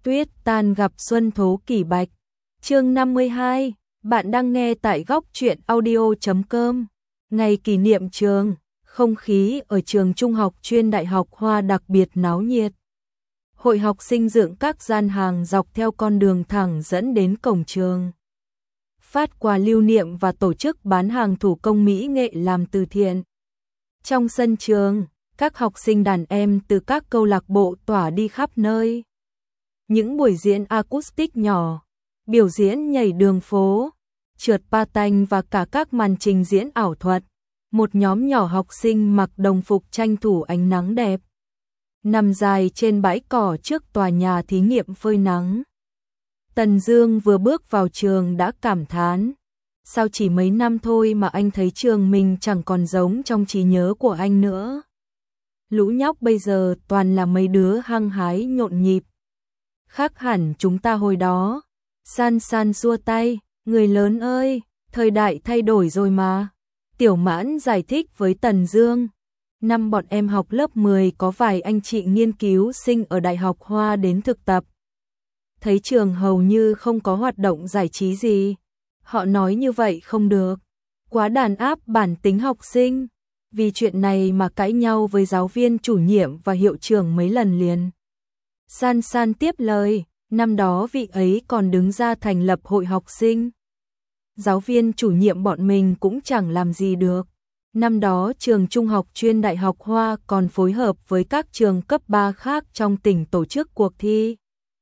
Tuyết tan gặp xuân thố kỷ bạch. Chương 52, bạn đang nghe tại góc truyện audio.com. Ngày kỷ niệm trường, không khí ở trường trung học chuyên Đại học Hoa đặc biệt náo nhiệt. Hội học sinh dựng các gian hàng dọc theo con đường thẳng dẫn đến cổng trường. Phát quà lưu niệm và tổ chức bán hàng thủ công mỹ nghệ làm từ thiện. Trong sân trường, các học sinh đàn em từ các câu lạc bộ tỏa đi khắp nơi. Những buổi diễn acoustic nhỏ, biểu diễn nhảy đường phố, trượt patin và cả các màn trình diễn ảo thuật. Một nhóm nhỏ học sinh mặc đồng phục tranh thủ ánh nắng đẹp, nằm dài trên bãi cỏ trước tòa nhà thí nghiệm phơi nắng. Tần Dương vừa bước vào trường đã cảm thán, sao chỉ mấy năm thôi mà anh thấy trường mình chẳng còn giống trong trí nhớ của anh nữa. Lũ nhóc bây giờ toàn là mấy đứa hăng hái nhộn nhịp. Khác hẳn chúng ta hồi đó. San San xua tay, người lớn ơi, thời đại thay đổi rồi mà. Tiểu Mãn giải thích với Tần Dương. Năm bọn em học lớp 10 có vài anh chị nghiên cứu sinh ở Đại học Hoa đến thực tập. Thấy trường hầu như không có hoạt động giải trí gì. Họ nói như vậy không được. Quá đàn áp bản tính học sinh. Vì chuyện này mà cãi nhau với giáo viên chủ nhiệm và hiệu trưởng mấy lần liền. San San tiếp lời, năm đó vị ấy còn đứng ra thành lập hội học sinh. Giáo viên chủ nhiệm bọn mình cũng chẳng làm gì được. Năm đó trường trung học chuyên Đại học Hoa còn phối hợp với các trường cấp 3 khác trong tỉnh tổ chức cuộc thi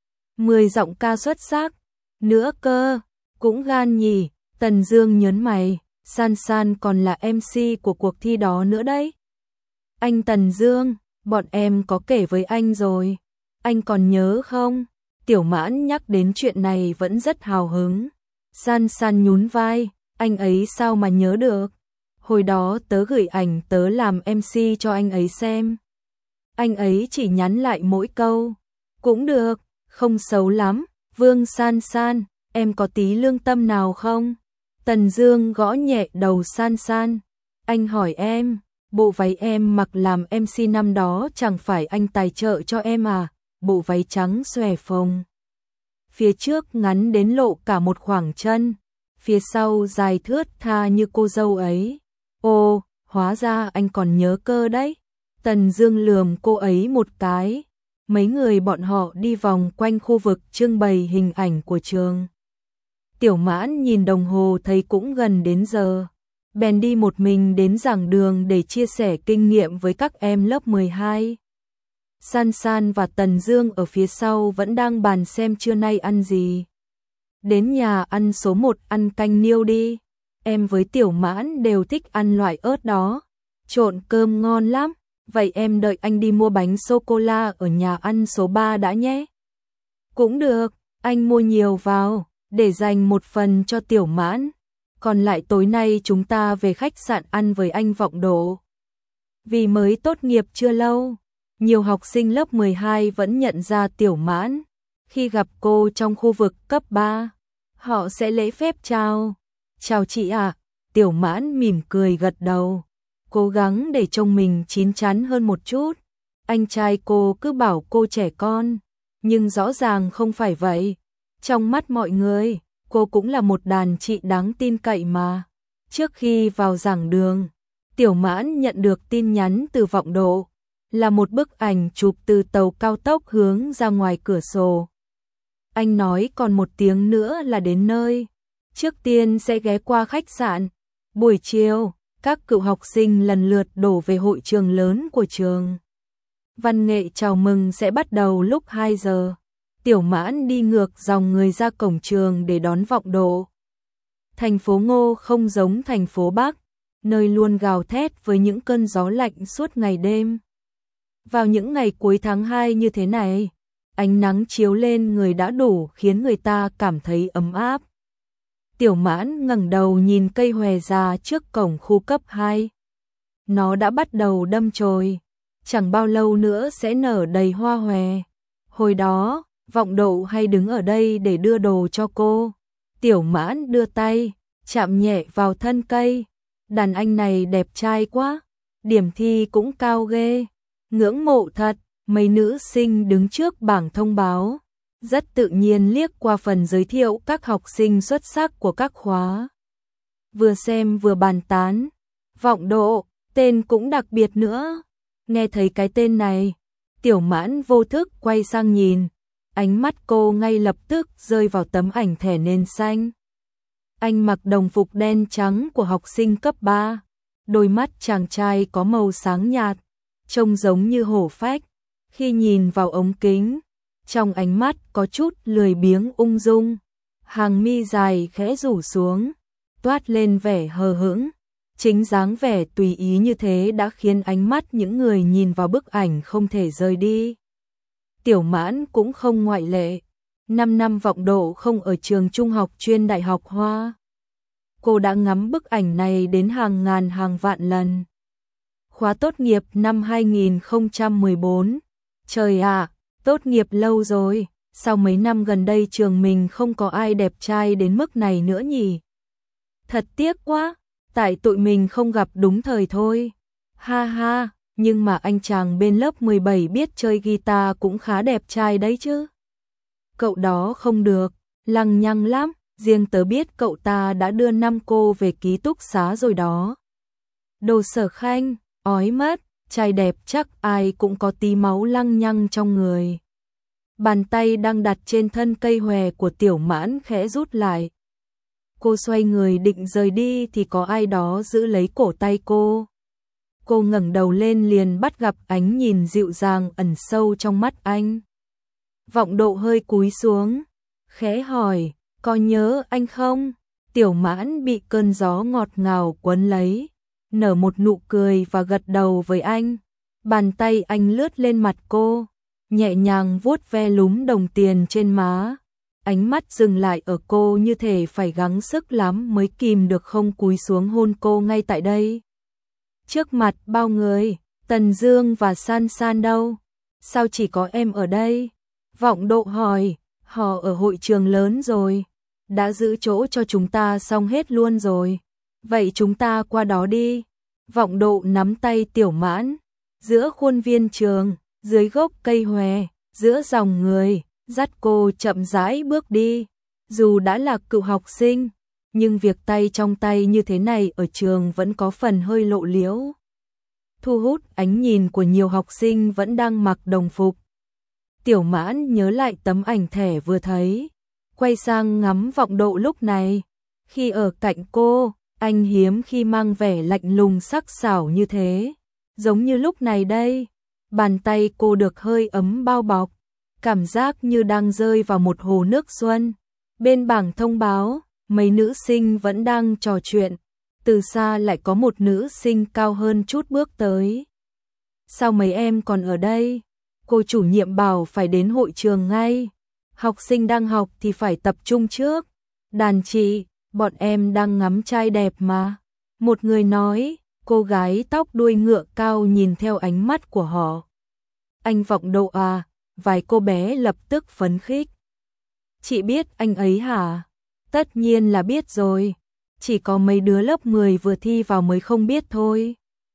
10 giọng ca xuất sắc. Nữa cơ, cũng gan nhỉ. Tần Dương nhớn mày, San San còn là MC của cuộc thi đó nữa đấy. Anh Tần Dương, bọn em có kể với anh rồi. Anh còn nhớ không? Tiểu Mãn nhắc đến chuyện này vẫn rất hào hứng. San San nhún vai, anh ấy sao mà nhớ được. Hồi đó tớ gửi ảnh tớ làm MC cho anh ấy xem. Anh ấy chỉ nhắn lại mỗi câu. Cũng được, không xấu lắm. Vương San San, em có tí lương tâm nào không? Tần Dương gõ nhẹ đầu San San. Anh hỏi em, bộ váy em mặc làm MC năm đó chẳng phải anh tài trợ cho em à? Bộ váy trắng xòe phồng. Phía trước ngắn đến lộ cả một khoảng chân, phía sau dài thướt tha như cô dâu ấy. Ồ, hóa ra anh còn nhớ cơ đấy. Tần Dương lườm cô ấy một cái. Mấy người bọn họ đi vòng quanh khu vực trưng bày hình ảnh của trường. Tiểu Mãn nhìn đồng hồ thấy cũng gần đến giờ. Bèn đi một mình đến giảng đường để chia sẻ kinh nghiệm với các em lớp 12. San San và Tần Dương ở phía sau vẫn đang bàn xem trưa nay ăn gì. Đến nhà ăn số 1 ăn canh niêu đi. Em với Tiểu Mãn đều thích ăn loại ớt đó. Trộn cơm ngon lắm. Vậy em đợi anh đi mua bánh sô-cô-la ở nhà ăn số 3 đã nhé. Cũng được, anh mua nhiều vào, để dành một phần cho Tiểu Mãn. Còn lại tối nay chúng ta về khách sạn ăn với anh Vọng Độ. Vì mới tốt nghiệp chưa lâu, nhiều học sinh lớp 12 vẫn nhận ra Tiểu Mãn. Khi gặp cô trong khu vực cấp 3, họ sẽ lễ phép chào. Chào chị ạ. Tiểu Mãn mỉm cười gật đầu, cố gắng để trông mình chín chắn hơn một chút. Anh trai cô cứ bảo cô trẻ con, nhưng rõ ràng không phải vậy. Trong mắt mọi người, cô cũng là một đàn chị đáng tin cậy mà. Trước khi vào giảng đường, Tiểu Mãn nhận được tin nhắn từ Vọng Độ, là một bức ảnh chụp từ tàu cao tốc hướng ra ngoài cửa sổ. Anh nói còn một tiếng nữa là đến nơi. Trước tiên sẽ ghé qua khách sạn. Buổi chiều, các cựu học sinh lần lượt đổ về hội trường lớn của trường. Văn nghệ chào mừng sẽ bắt đầu lúc 2 giờ. Tiểu Mãn đi ngược dòng người ra cổng trường để đón Vọng Độ. Thành phố Ngô không giống thành phố Bắc, nơi luôn gào thét với những cơn gió lạnh suốt ngày đêm. Vào những ngày cuối tháng 2 như thế này, ánh nắng chiếu lên người đã đủ khiến người ta cảm thấy ấm áp. Tiểu Mãn ngẩng đầu nhìn cây hòe già trước cổng khu cấp 2. Nó đã bắt đầu đâm chồi, chẳng bao lâu nữa sẽ nở đầy hoa hòe. Hồi đó, Vọng Độ hay đứng ở đây để đưa đồ cho cô. Tiểu Mãn đưa tay, chạm nhẹ vào thân cây. Đàn anh này đẹp trai quá, điểm thi cũng cao ghê. Ngưỡng mộ thật. Mấy nữ sinh đứng trước bảng thông báo. rất tự nhiên liếc qua phần giới thiệu các học sinh xuất sắc của các khóa. Vừa xem vừa bàn tán, Vọng Độ, tên cũng đặc biệt nữa. Nghe thấy cái tên này, Tiểu Mãn vô thức quay sang nhìn, ánh mắt cô ngay lập tức rơi vào tấm ảnh thẻ nền xanh. Anh mặc đồng phục đen trắng của học sinh cấp 3, đôi mắt chàng trai có màu sáng nhạt, trông giống như hổ phách. Khi nhìn vào ống kính, trong ánh mắt có chút lười biếng ung dung, hàng mi dài khẽ rủ xuống, toát lên vẻ hờ hững. Chính dáng vẻ tùy ý như thế đã khiến ánh mắt những người nhìn vào bức ảnh không thể rời đi. Tiểu Mãn cũng không ngoại lệ. 5 năm Vọng Độ không ở trường trung học chuyên Đại học Hoa. Cô đã ngắm bức ảnh này đến hàng ngàn hàng vạn lần. Khóa tốt nghiệp năm 2014. Trời ạ, tốt nghiệp lâu rồi, sao mấy năm gần đây trường mình không có ai đẹp trai đến mức này nữa nhỉ? Thật tiếc quá, tại tụi mình không gặp đúng thời thôi. Ha ha, nhưng mà anh chàng bên lớp 17 biết chơi guitar cũng khá đẹp trai đấy chứ. Cậu đó không được, lằng nhằng lắm, riêng tớ biết cậu ta đã đưa 5 cô về ký túc xá rồi đó. Đồ Sở Khanh, ói mất, trai đẹp chắc ai cũng có tí máu lăng nhăng trong người. Bàn tay đang đặt trên thân cây hòe của Tiểu Mãn khẽ rút lại. Cô xoay người định rời đi thì có ai đó giữ lấy cổ tay cô. Cô ngẩng đầu lên liền bắt gặp ánh nhìn dịu dàng ẩn sâu trong mắt anh. Vọng Độ hơi cúi xuống, khẽ hỏi, có nhớ anh không? Tiểu Mãn bị cơn gió ngọt ngào quấn lấy, nở một nụ cười và gật đầu với anh. Bàn tay anh lướt lên mặt cô, nhẹ nhàng vuốt ve lúm đồng tiền trên má. Ánh mắt dừng lại ở cô như thể phải gắng sức lắm mới kìm được không cúi xuống hôn cô ngay tại đây. Trước mặt bao người, Tần Dương và San San đâu? Sao chỉ có em ở đây? Vọng Độ hỏi, họ ở hội trường lớn rồi, đã giữ chỗ cho chúng ta xong hết luôn rồi. Vậy chúng ta qua đó đi. Vọng Độ nắm tay Tiểu Mãn, giữa khuôn viên trường, dưới gốc cây hòe, giữa dòng người, dắt cô chậm rãi bước đi. Dù đã là cựu học sinh, nhưng việc tay trong tay như thế này ở trường vẫn có phần hơi lộ liễu. Thu hút ánh nhìn của nhiều học sinh vẫn đang mặc đồng phục. Tiểu Mãn nhớ lại tấm ảnh thẻ vừa thấy, quay sang ngắm Vọng Độ lúc này. Khi ở cạnh cô, anh hiếm khi mang vẻ lạnh lùng sắc sảo như thế. Giống như lúc này đây, bàn tay cô được hơi ấm bao bọc, cảm giác như đang rơi vào một hồ nước xuân. Bên bảng thông báo, mấy nữ sinh vẫn đang trò chuyện. Từ xa lại có một nữ sinh cao hơn chút bước tới. Sao mấy em còn ở đây? Cô chủ nhiệm bảo phải đến hội trường ngay. Học sinh đang học thì phải tập trung trước. Đàn chị, bọn em đang ngắm trai đẹp mà. Một người nói, cô gái tóc đuôi ngựa cao nhìn theo ánh mắt của họ. Anh Vọng Độ à? Vài cô bé lập tức phấn khích. Chị biết anh ấy hả? Tất nhiên là biết rồi. Chỉ có mấy đứa lớp 10 vừa thi vào mới không biết thôi.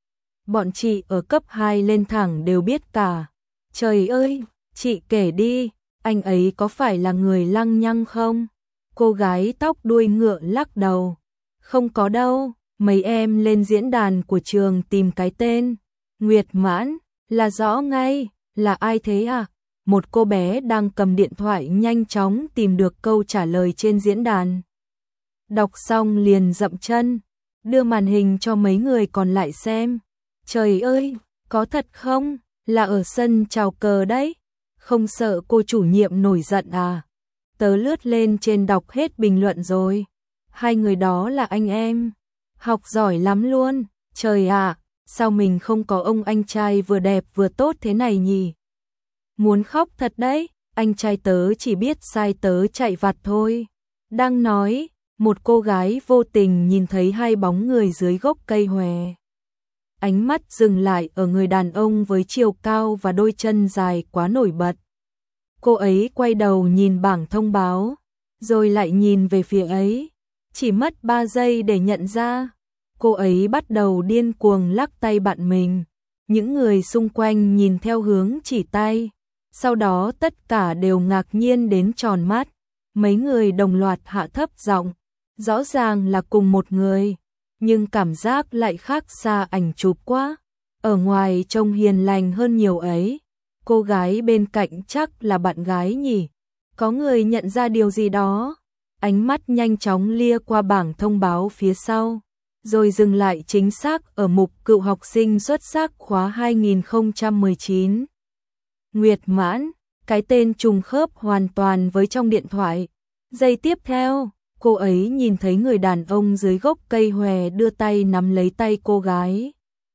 Bọn chị ở cấp 2 lên thẳng đều biết cả. Trời ơi, chị kể đi, anh ấy có phải là người lăng nhăng không? Cô gái tóc đuôi ngựa lắc đầu. Không có đâu, mấy em lên diễn đàn của trường tìm cái tên. Nguyệt Mãn, là rõ ngay, là ai thế à? Một cô bé đang cầm điện thoại nhanh chóng tìm được câu trả lời trên diễn đàn. Đọc xong liền dậm chân, đưa màn hình cho mấy người còn lại xem. Trời ơi, có thật không? Là ở sân chào cờ đấy. Không sợ cô chủ nhiệm nổi giận à? Tớ lướt lên trên đọc hết bình luận rồi. Hai người đó là anh em. Học giỏi lắm luôn. Trời ạ, sao mình không có ông anh trai vừa đẹp vừa tốt thế này nhỉ? Muốn khóc thật đấy, anh trai tớ chỉ biết sai tớ chạy vặt thôi. Đang nói, một cô gái vô tình nhìn thấy hai bóng người dưới gốc cây hòe. Ánh mắt dừng lại ở người đàn ông với chiều cao và đôi chân dài quá nổi bật. Cô ấy quay đầu nhìn bảng thông báo, rồi lại nhìn về phía ấy. Chỉ mất 3 giây để nhận ra, cô ấy bắt đầu điên cuồng lắc tay bạn mình. Những người xung quanh nhìn theo hướng chỉ tay, Sau đó tất cả đều ngạc nhiên đến tròn mắt, mấy người đồng loạt hạ thấp giọng, rõ ràng là cùng một người, nhưng cảm giác lại khác xa ảnh chụp quá, ở ngoài trông hiền lành hơn nhiều ấy. Cô gái bên cạnh chắc là bạn gái nhỉ? Có người nhận ra điều gì đó, ánh mắt nhanh chóng lia qua bảng thông báo phía sau, rồi dừng lại chính xác ở mục cựu học sinh xuất sắc khóa 2019. Nguyệt Mãn, cái tên trùng khớp hoàn toàn với trong điện thoại. Giây tiếp theo, cô ấy nhìn thấy người đàn ông dưới gốc cây hòe đưa tay nắm lấy tay cô gái,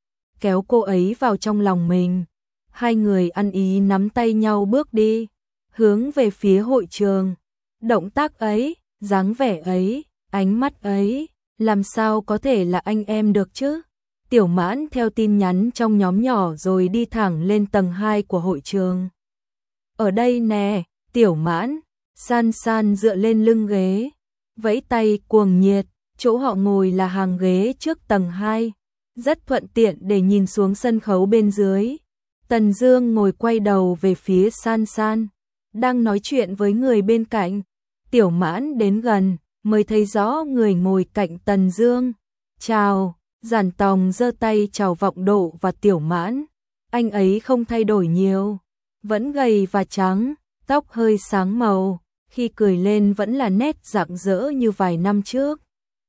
kéo cô ấy vào trong lòng mình. Hai người ăn ý nắm tay nhau bước đi, hướng về phía hội trường. Động tác ấy, dáng vẻ ấy, ánh mắt ấy, làm sao có thể là anh em được chứ? Tiểu Mãn theo tin nhắn trong nhóm nhỏ rồi đi thẳng lên tầng 2 của hội trường. Ở đây nè, Tiểu Mãn, San San dựa lên lưng ghế, vẫy tay cuồng nhiệt, chỗ họ ngồi là hàng ghế trước tầng 2, rất thuận tiện để nhìn xuống sân khấu bên dưới. Tần Dương ngồi quay đầu về phía San San, đang nói chuyện với người bên cạnh. Tiểu Mãn đến gần, mới thấy rõ người ngồi cạnh Tần Dương. Chào, Giản Tòng giơ tay chào Vọng Độ và Tiểu Mãn. Anh ấy không thay đổi nhiều, vẫn gầy và trắng, tóc hơi sáng màu, khi cười lên vẫn là nét rạng rỡ như vài năm trước.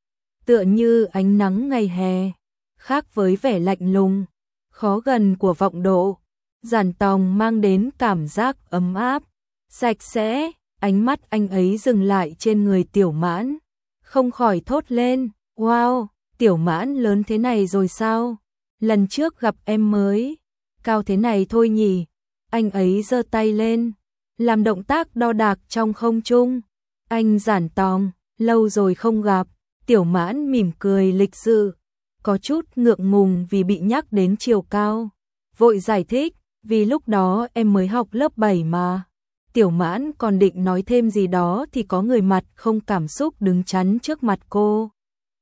Tựa như ánh nắng ngày hè, khác với vẻ lạnh lùng, khó gần của Vọng Độ. Giản Tòng mang đến cảm giác ấm áp, sạch sẽ, ánh mắt anh ấy dừng lại trên người Tiểu Mãn, không khỏi thốt lên, wow, Tiểu Mãn lớn thế này rồi sao? Lần trước gặp em mới cao thế này thôi nhỉ? Anh ấy giơ tay lên, làm động tác đo đạc trong không trung. Anh Giản Tòng, lâu rồi không gặp. Tiểu Mãn mỉm cười lịch sự, có chút ngượng ngùng vì bị nhắc đến chiều cao, vội giải thích, vì lúc đó em mới học lớp 7 mà. Tiểu Mãn còn định nói thêm gì đó thì có người mặt không cảm xúc đứng chắn trước mặt cô.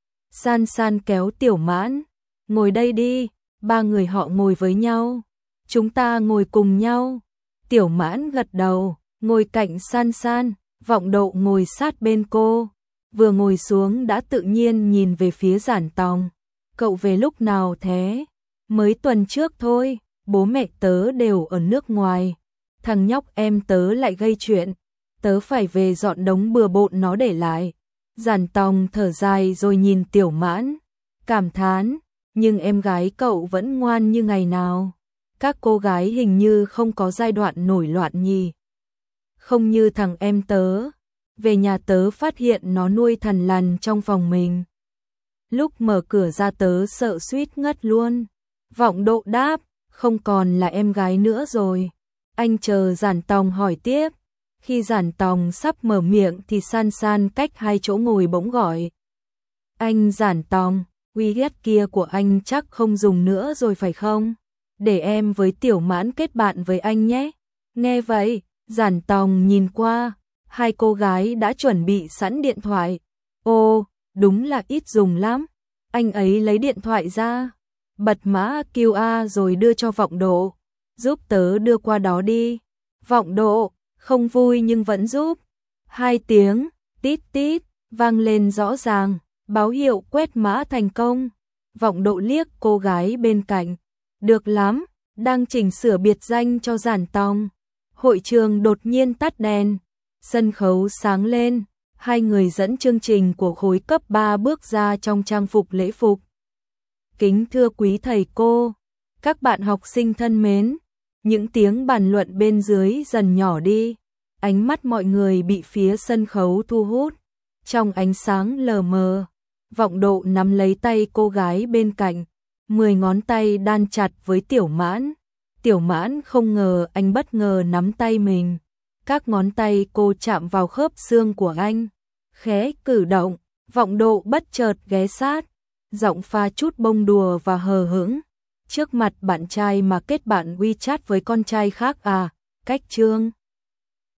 San San kéo Tiểu Mãn, ngồi đây đi. Ba người họ ngồi với nhau, chúng ta ngồi cùng nhau. Tiểu Mãn gật đầu, ngồi cạnh San San. Vọng Độ ngồi sát bên cô, vừa ngồi xuống đã tự nhiên nhìn về phía Giản Tòng. Cậu về lúc nào thế? Mới tuần trước thôi, bố mẹ tớ đều ở nước ngoài. Thằng nhóc em tớ lại gây chuyện, tớ phải về dọn đống bừa bộn nó để lại. Giản Tòng thở dài rồi nhìn Tiểu Mãn, cảm thán, nhưng em gái cậu vẫn ngoan như ngày nào. Các cô gái hình như không có giai đoạn nổi loạn nhỉ. Không như thằng em tớ, về nhà tớ phát hiện nó nuôi thằn lằn trong phòng mình. Lúc mở cửa ra tớ sợ suýt ngất luôn. Vọng Độ đáp, không còn là em gái nữa rồi. Anh chờ Giản Tòng hỏi tiếp. Khi Giản Tòng sắp mở miệng thì San San cách hai chỗ ngồi bỗng gọi. Anh Giản Tòng, WeChat kia của anh chắc không dùng nữa rồi phải không? Để em với Tiểu Mãn kết bạn với anh nhé. Nghe vậy, Giản Tòng nhìn qua, hai cô gái đã chuẩn bị sẵn điện thoại. Ồ, đúng là ít dùng lắm. Anh ấy lấy điện thoại ra, bật mã QR rồi đưa cho Vọng Độ. Giúp tớ đưa qua đó đi. Vọng Độ, không vui nhưng vẫn giúp. 2 tiếng, tít tít, vang lên rõ ràng, báo hiệu quét mã thành công. Vọng Độ liếc cô gái bên cạnh. Được lắm, đang chỉnh sửa biệt danh cho Giản Tòng. Hội trường đột nhiên tắt đèn, sân khấu sáng lên, hai người dẫn chương trình của khối cấp 3 bước ra trong trang phục lễ phục. Kính thưa quý thầy cô, các bạn học sinh thân mến, những tiếng bàn luận bên dưới dần nhỏ đi, ánh mắt mọi người bị phía sân khấu thu hút. Trong ánh sáng lờ mờ, Vọng Độ nắm lấy tay cô gái bên cạnh, 10 ngón tay đan chặt với Tiểu Mãn. Tiểu Mãn không ngờ anh bất ngờ nắm tay mình. Các ngón tay cô chạm vào khớp xương của anh. Khẽ cử động, Vọng Độ bất chợt ghé sát, giọng pha chút bông đùa và hờ hững. Trước mặt bạn trai mà kết bạn WeChat với con trai khác à? Cách Trương